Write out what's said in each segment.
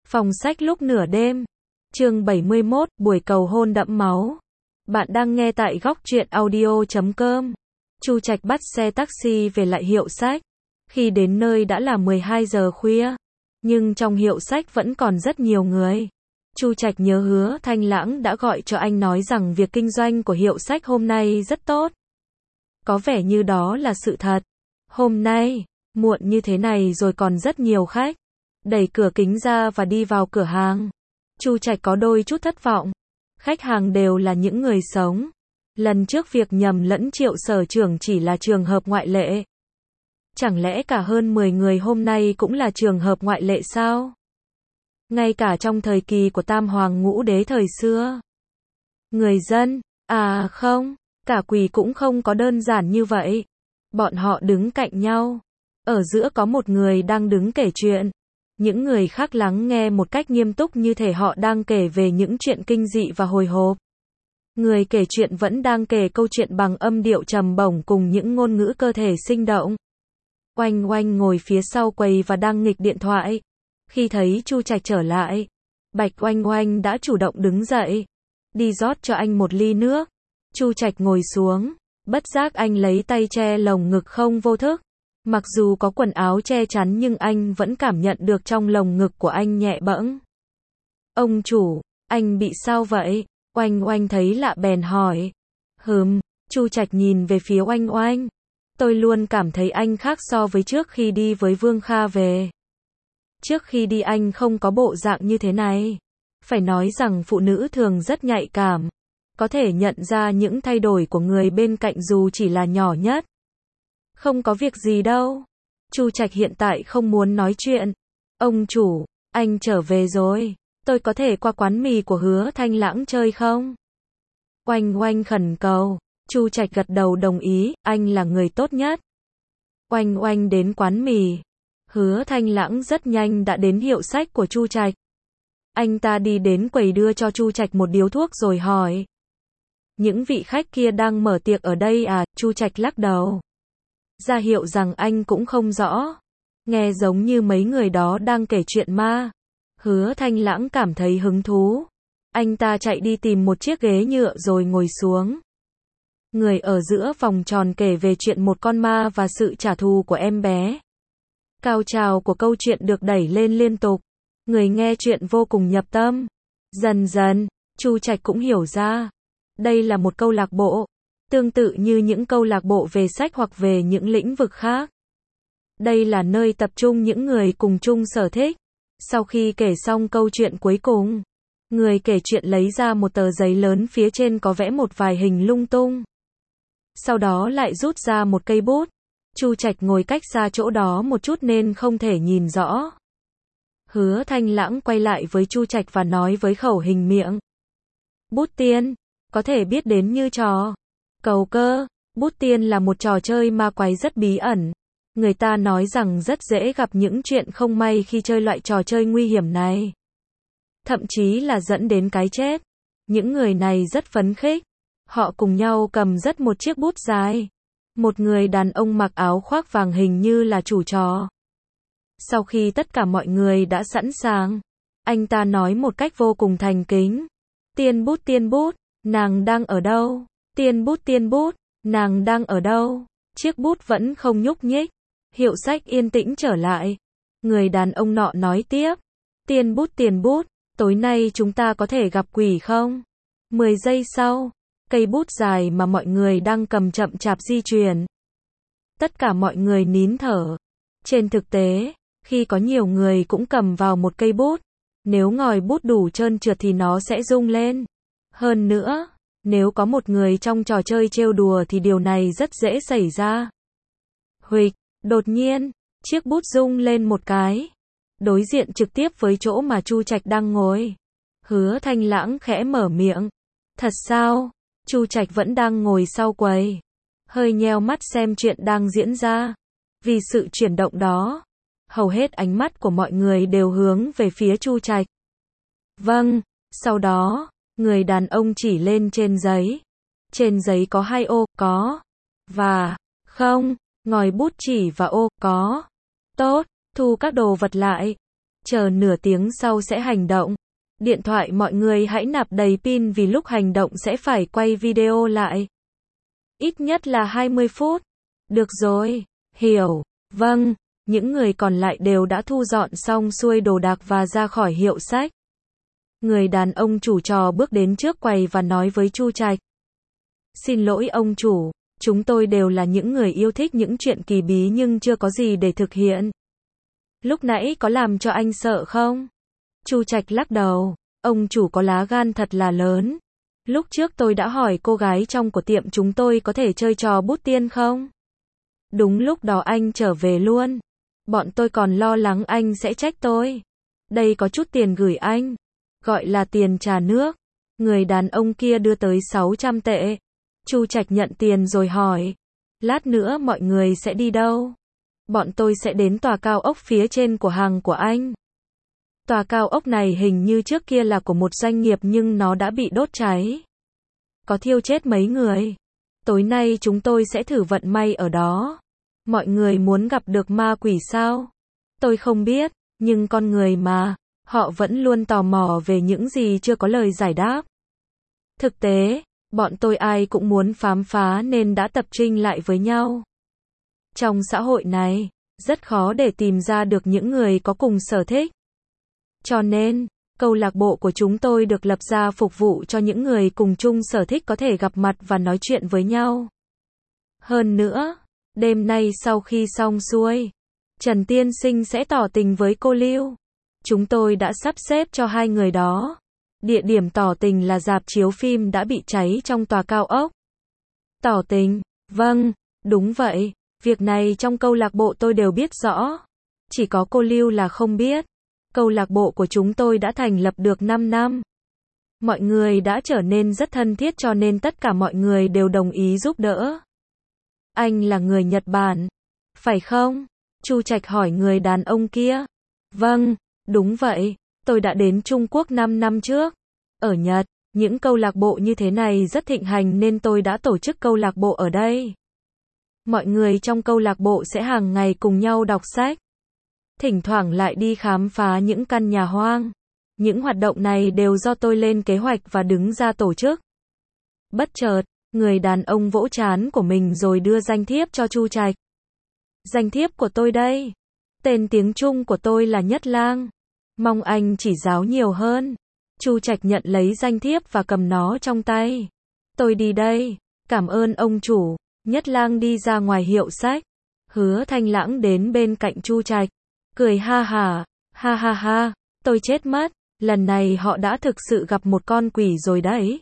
Phòng sách lúc nửa đêm. Chương 71, buổi cầu hôn đẫm máu. Bạn đang nghe tại góc truyện audio.com. Chu Trạch bắt xe taxi về lại hiệu sách. Khi đến nơi đã là 12 giờ khuya, nhưng trong hiệu sách vẫn còn rất nhiều người. Chu Trạch nhớ Hứa Thanh Lãng đã gọi cho anh nói rằng việc kinh doanh của hiệu sách hôm nay rất tốt. Có vẻ như đó là sự thật. Hôm nay, muộn như thế này rồi còn rất nhiều khách. Đẩy cửa kính ra và đi vào cửa hàng. Chu Trạch có đôi chút thất vọng. Khách hàng đều là những người sống. Lần trước việc nhầm lẫn Triệu sở trưởng chỉ là trường hợp ngoại lệ. Chẳng lẽ cả hơn 10 người hôm nay cũng là trường hợp ngoại lệ sao? Ngay cả trong thời kỳ của Tam Hoàng Ngũ Đế thời xưa. Người dân, không, cả quỷ cũng không có đơn giản như vậy. Bọn họ đứng cạnh nhau. Ở giữa có một người đang đứng kể chuyện. Những người khác lắng nghe một cách nghiêm túc như thể họ đang kể về những chuyện kinh dị và hồi hộp. Người kể chuyện vẫn đang kể câu chuyện bằng âm điệu trầm bổng cùng những ngôn ngữ cơ thể sinh động. Oanh Oanh ngồi phía sau quầy và đang nghịch điện thoại. Khi thấy Chu Trạch trở lại, Bạch Oanh Oanh đã chủ động đứng dậy, đi rót cho anh một ly nước. Chu Trạch ngồi xuống, bất giác anh lấy tay che lồng ngực không vô thức. Mặc dù có quần áo che chắn nhưng anh vẫn cảm nhận được trong lồng ngực của anh nhẹ bẫng. Ông chủ, anh bị sao vậy? Oanh Oanh thấy lạ bèn hỏi. Chu Trạch nhìn về phía Oanh Oanh. Tôi luôn cảm thấy anh khác so với trước khi đi với Vương Kha về. Trước khi đi anh không có bộ dạng như thế này. Phải nói rằng phụ nữ thường rất nhạy cảm. Có thể nhận ra những thay đổi của người bên cạnh dù chỉ là nhỏ nhất. Không có việc gì đâu. Chu Trạch hiện tại không muốn nói chuyện. Ông chủ, anh trở về rồi. Tôi có thể qua quán mì của Hứa Thanh Lãng chơi không? Oanh Oanh khẩn cầu. Chu Trạch gật đầu đồng ý, anh là người tốt nhất. Oanh Oanh đến quán mì. Hứa Thanh Lãng rất nhanh đã đến hiệu sách của Chu Trạch. Anh ta đi đến quầy đưa cho Chu Trạch một điếu thuốc rồi hỏi. Những vị khách kia đang mở tiệc ở đây à? Chu Trạch lắc đầu. Ra hiệu rằng anh cũng không rõ. Nghe giống như mấy người đó đang kể chuyện ma. Hứa Thanh Lãng cảm thấy hứng thú. Anh ta chạy đi tìm một chiếc ghế nhựa rồi ngồi xuống. Người ở giữa vòng tròn kể về chuyện một con ma và sự trả thù của em bé. Cao trào của câu chuyện được đẩy lên liên tục. Người nghe chuyện vô cùng nhập tâm. Dần dần, Chu Trạch cũng hiểu ra. Đây là một câu lạc bộ. Tương tự như những câu lạc bộ về sách hoặc về những lĩnh vực khác. Đây là nơi tập trung những người cùng chung sở thích. Sau khi kể xong câu chuyện cuối cùng, người kể chuyện lấy ra một tờ giấy lớn phía trên có vẽ một vài hình lung tung. Sau đó lại rút ra một cây bút. Chu Trạch ngồi cách xa chỗ đó một chút nên không thể nhìn rõ. Hứa Thanh Lãng quay lại với Chu Trạch và nói với khẩu hình miệng. Bút tiên, có thể biết đến như trò cầu cơ. Bút tiên là một trò chơi ma quái rất bí ẩn. Người ta nói rằng rất dễ gặp những chuyện không may khi chơi loại trò chơi nguy hiểm này. Thậm chí là dẫn đến cái chết. Những người này rất phấn khích. Họ cùng nhau cầm rất một chiếc bút dài. Một người đàn ông mặc áo khoác vàng hình như là chủ trò. Sau khi tất cả mọi người đã sẵn sàng, anh ta nói một cách vô cùng thành kính. Tiên bút, nàng đang ở đâu? Tiên bút, nàng đang ở đâu? Chiếc bút vẫn không nhúc nhích. Hiệu sách yên tĩnh trở lại. Người đàn ông nọ nói tiếp. Tiên bút, tối nay chúng ta có thể gặp quỷ không? 10 giây sau, cây bút dài mà mọi người đang cầm chậm chạp di chuyển. Tất cả mọi người nín thở. Trên thực tế, khi có nhiều người cũng cầm vào một cây bút, nếu ngòi bút đủ trơn trượt thì nó sẽ rung lên. Hơn nữa, nếu có một người trong trò chơi trêu đùa thì điều này rất dễ xảy ra. Huỵch, đột nhiên, chiếc bút rung lên một cái. Đối diện trực tiếp với chỗ mà Chu Trạch đang ngồi. Hứa Thanh Lãng khẽ mở miệng. Thật sao? Chu Trạch vẫn đang ngồi sau quầy. Hơi nheo mắt xem chuyện đang diễn ra. Vì sự chuyển động đó, hầu hết ánh mắt của mọi người đều hướng về phía Chu Trạch. Vâng, sau đó, người đàn ông chỉ lên trên giấy. Trên giấy có 2 ô, có và không, ngòi bút chỉ và ô, có. Tốt, thu các đồ vật lại. chờ nửa tiếng sau sẽ hành động. Điện thoại mọi người hãy nạp đầy pin vì lúc hành động sẽ phải quay video lại. Ít nhất là 20 phút. Được rồi, hiểu, vâng. Những người còn lại đều đã thu dọn xong xuôi đồ đạc và ra khỏi hiệu sách. Người đàn ông chủ trò bước đến trước quầy và nói với Chu Trạch. Xin lỗi ông chủ, chúng tôi đều là những người yêu thích những chuyện kỳ bí nhưng chưa có gì để thực hiện. Lúc nãy có làm cho anh sợ không? Chu Trạch lắc đầu, ông chủ có lá gan thật là lớn. Lúc trước tôi đã hỏi cô gái trong của tiệm chúng tôi có thể chơi trò bút tiên không? Đúng lúc đó anh trở về luôn. Bọn tôi còn lo lắng anh sẽ trách tôi. Đây có chút tiền gửi anh. Gọi là tiền trà nước. Người đàn ông kia đưa tới 600 tệ. Chu Trạch nhận tiền rồi hỏi. Lát nữa mọi người sẽ đi đâu? Bọn tôi sẽ đến tòa cao ốc phía trên của hàng của anh. Tòa cao ốc này hình như trước kia là của một doanh nghiệp nhưng nó đã bị đốt cháy. Có thiêu chết mấy người. Tối nay chúng tôi sẽ thử vận may ở đó. Mọi người muốn gặp được ma quỷ sao? Tôi không biết, nhưng con người mà, họ vẫn luôn tò mò về những gì chưa có lời giải đáp. Thực tế, bọn tôi ai cũng muốn khám phá nên đã tập trung lại với nhau. Trong xã hội này, rất khó để tìm ra được những người có cùng sở thích. Cho nên, câu lạc bộ của chúng tôi được lập ra phục vụ cho những người cùng chung sở thích có thể gặp mặt và nói chuyện với nhau. Hơn nữa, đêm nay sau khi xong xuôi, Trần Tiên Sinh sẽ tỏ tình với cô Lưu. Chúng tôi đã sắp xếp cho hai người đó. Địa điểm tỏ tình là rạp chiếu phim đã bị cháy trong tòa cao ốc. Tỏ tình? Vâng, đúng vậy. Việc này trong câu lạc bộ tôi đều biết rõ. Chỉ có cô Lưu là không biết. Câu lạc bộ của chúng tôi đã thành lập được 5 năm. Mọi người đã trở nên rất thân thiết cho nên tất cả mọi người đều đồng ý giúp đỡ. Anh là người Nhật Bản, phải không? Chu Trạch hỏi người đàn ông kia. Vâng, đúng vậy. Tôi đã đến Trung Quốc 5 năm trước. Ở Nhật, những câu lạc bộ như thế này rất thịnh hành nên tôi đã tổ chức câu lạc bộ ở đây. Mọi người trong câu lạc bộ sẽ hàng ngày cùng nhau đọc sách. Thỉnh thoảng lại đi khám phá những căn nhà hoang. Những hoạt động này đều do tôi lên kế hoạch và đứng ra tổ chức. Bất chợt, người đàn ông vỗ trán của mình rồi đưa danh thiếp cho Chu Trạch. Danh thiếp của tôi đây. Tên tiếng Trung của tôi là Nhất Lang. Mong anh chỉ giáo nhiều hơn. Chu Trạch nhận lấy danh thiếp và cầm nó trong tay. Tôi đi đây. Cảm ơn ông chủ. Nhất Lang đi ra ngoài hiệu sách. Hứa Thanh Lãng đến bên cạnh Chu Trạch. Cười ha ha, tôi chết mất. Lần này họ đã thực sự gặp một con quỷ rồi đấy.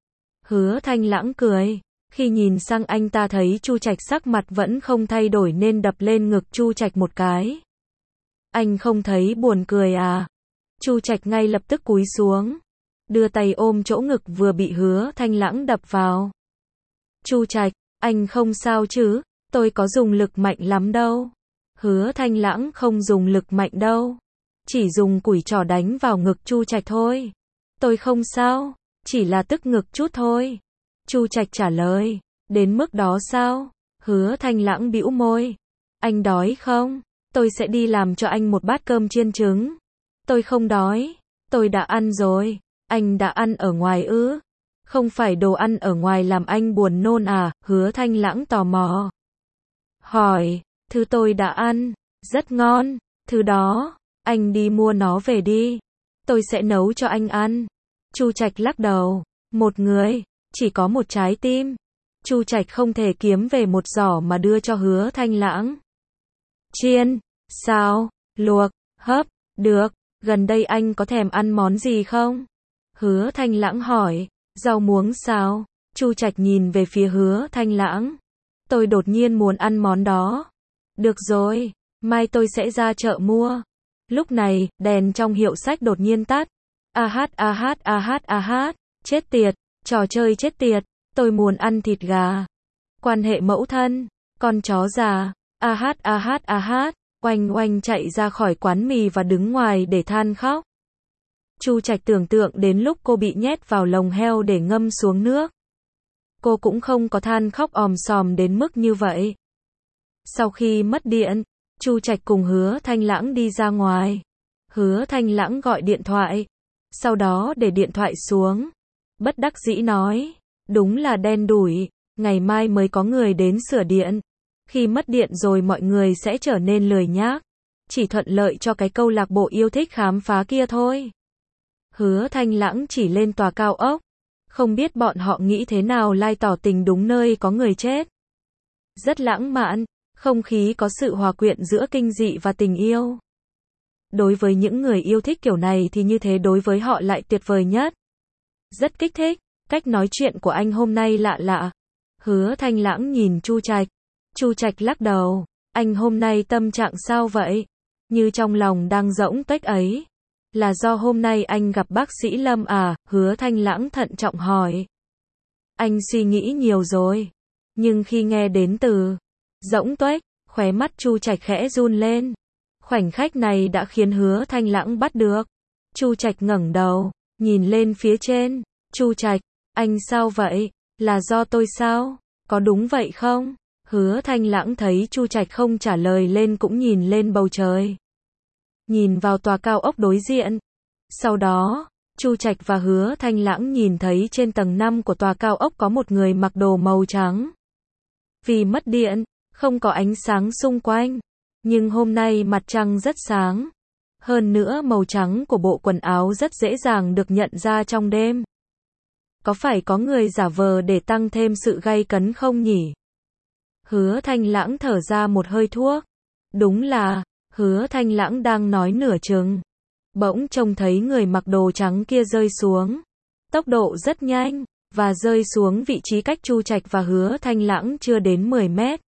Hứa Thanh Lãng cười. Khi nhìn sang anh ta thấy Chu Trạch sắc mặt vẫn không thay đổi nên đập lên ngực Chu Trạch một cái. Anh không thấy buồn cười à? Chu Trạch ngay lập tức cúi xuống. Đưa tay ôm chỗ ngực vừa bị Hứa Thanh Lãng đập vào. Chu Trạch, anh không sao chứ? Tôi có dùng lực mạnh lắm đâu. Hứa Thanh Lãng không dùng lực mạnh đâu. Chỉ dùng củi trỏ đánh vào ngực Chu Trạch thôi. Tôi không sao, chỉ là tức ngực chút thôi. Chu Trạch trả lời. Đến mức đó sao? Hứa Thanh Lãng bĩu môi. Anh đói không? Tôi sẽ đi làm cho anh một bát cơm chiên trứng. Tôi không đói. Tôi đã ăn rồi. Anh đã ăn ở ngoài ư? Không phải đồ ăn ở ngoài làm anh buồn nôn à? Hứa Thanh Lãng tò mò. Hỏi. Thứ tôi đã ăn. Rất ngon. Thứ đó. Anh đi mua nó về đi. Tôi sẽ nấu cho anh ăn. Chu Trạch lắc đầu. Một người. Chỉ có một trái tim. Chu Trạch không thể kiếm về một giỏ mà đưa cho Hứa Thanh Lãng. Chiên. Xào. Luộc. Hấp. Được. Gần đây anh có thèm ăn món gì không? Hứa Thanh Lãng hỏi. Rau muống sao? Chu Trạch nhìn về phía Hứa Thanh Lãng. Tôi đột nhiên muốn ăn món đó. Được rồi. Mai tôi sẽ ra chợ mua. Lúc này, đèn trong hiệu sách đột nhiên tắt. Chết tiệt. Trò chơi chết tiệt. Tôi muốn ăn thịt gà. Quan hệ mẫu thân. Con chó già. Oanh oanh chạy ra khỏi quán mì và đứng ngoài để than khóc. Chu Trạch tưởng tượng đến lúc cô bị nhét vào lồng heo để ngâm xuống nước. Cô cũng không có than khóc òm sòm đến mức như vậy. Sau khi mất điện, Chu Trạch cùng Hứa Thanh Lãng đi ra ngoài. Hứa Thanh Lãng gọi điện thoại, sau đó để điện thoại xuống, bất đắc dĩ nói, đúng là đen đủi, ngày mai mới có người đến sửa điện, khi mất điện rồi mọi người sẽ trở nên lười nhác, chỉ thuận lợi cho cái câu lạc bộ yêu thích khám phá kia thôi. Hứa Thanh Lãng chỉ lên tòa cao ốc, không biết bọn họ nghĩ thế nào lai tỏ tình đúng nơi có người chết. Rất lãng mạn, không khí có sự hòa quyện giữa kinh dị và tình yêu. Đối với những người yêu thích kiểu này thì như thế đối với họ lại tuyệt vời nhất. Rất kích thích, cách nói chuyện của anh hôm nay lạ lạ. Hứa Thanh Lãng nhìn Chu Trạch. Chu Trạch lắc đầu, anh hôm nay tâm trạng sao vậy? Như trong lòng đang rỗng tuếch ấy. Là do hôm nay anh gặp bác sĩ Lâm à? Hứa Thanh Lãng thận trọng hỏi. Anh suy nghĩ nhiều rồi. Nhưng khi nghe đến từ rỗng tuếch, khóe mắt Chu Trạch khẽ run lên. Khoảnh khắc này đã khiến Hứa Thanh Lãng bắt được. Chu Trạch ngẩng đầu, nhìn lên phía trên. Chu Trạch, anh sao vậy? Là do tôi sao? Có đúng vậy không? Hứa Thanh Lãng thấy Chu Trạch không trả lời lên cũng nhìn lên bầu trời. Nhìn vào tòa cao ốc đối diện. Sau đó, Chu Trạch và Hứa Thanh Lãng nhìn thấy trên tầng 5 của tòa cao ốc có một người mặc đồ màu trắng. Vì mất điện, không có ánh sáng xung quanh. Nhưng hôm nay mặt trăng rất sáng. Hơn nữa màu trắng của bộ quần áo rất dễ dàng được nhận ra trong đêm. Có phải có người giả vờ để tăng thêm sự gay cấn không nhỉ? Hứa Thanh Lãng thở ra một hơi thuốc. Đúng là, Hứa Thanh Lãng đang nói nửa chừng. Bỗng trông thấy người mặc đồ trắng kia rơi xuống. Tốc độ rất nhanh, và rơi xuống vị trí cách Chu Trạch và Hứa Thanh Lãng chưa đến 10 mét.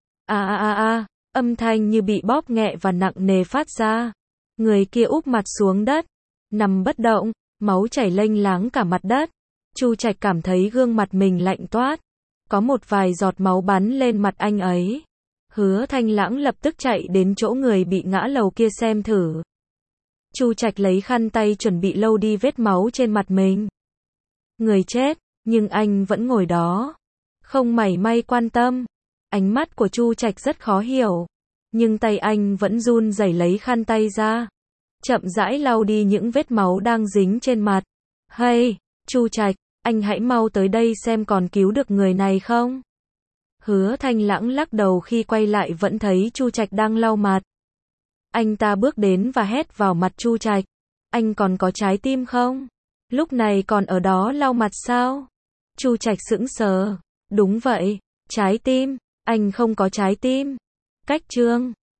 Âm thanh như bị bóp nghẹ và nặng nề phát ra. Người kia úp mặt xuống đất, nằm bất động, máu chảy lênh láng cả mặt đất. Chu Trạch cảm thấy gương mặt mình lạnh toát. Có một vài giọt máu bắn lên mặt anh ấy. Hứa Thanh Lãng lập tức chạy đến chỗ người bị ngã lầu kia xem thử. Chu Trạch lấy khăn tay chuẩn bị lau đi vết máu trên mặt mình. Người chết, nhưng anh vẫn ngồi đó. Không mảy may quan tâm. Ánh mắt của Chu Trạch rất khó hiểu. Nhưng tay anh vẫn run rẩy lấy khăn tay ra. Chậm rãi lau đi những vết máu đang dính trên mặt. Hey, Chu Trạch, anh hãy mau tới đây xem còn cứu được người này không? Hứa Thanh Lãng lắc đầu khi quay lại vẫn thấy Chu Trạch đang lau mặt. Anh ta bước đến và hét vào mặt Chu Trạch. Anh còn có trái tim không? Lúc này còn ở đó lau mặt sao? Chu Trạch sững sờ. Đúng vậy, trái tim, anh không có trái tim. Cách chương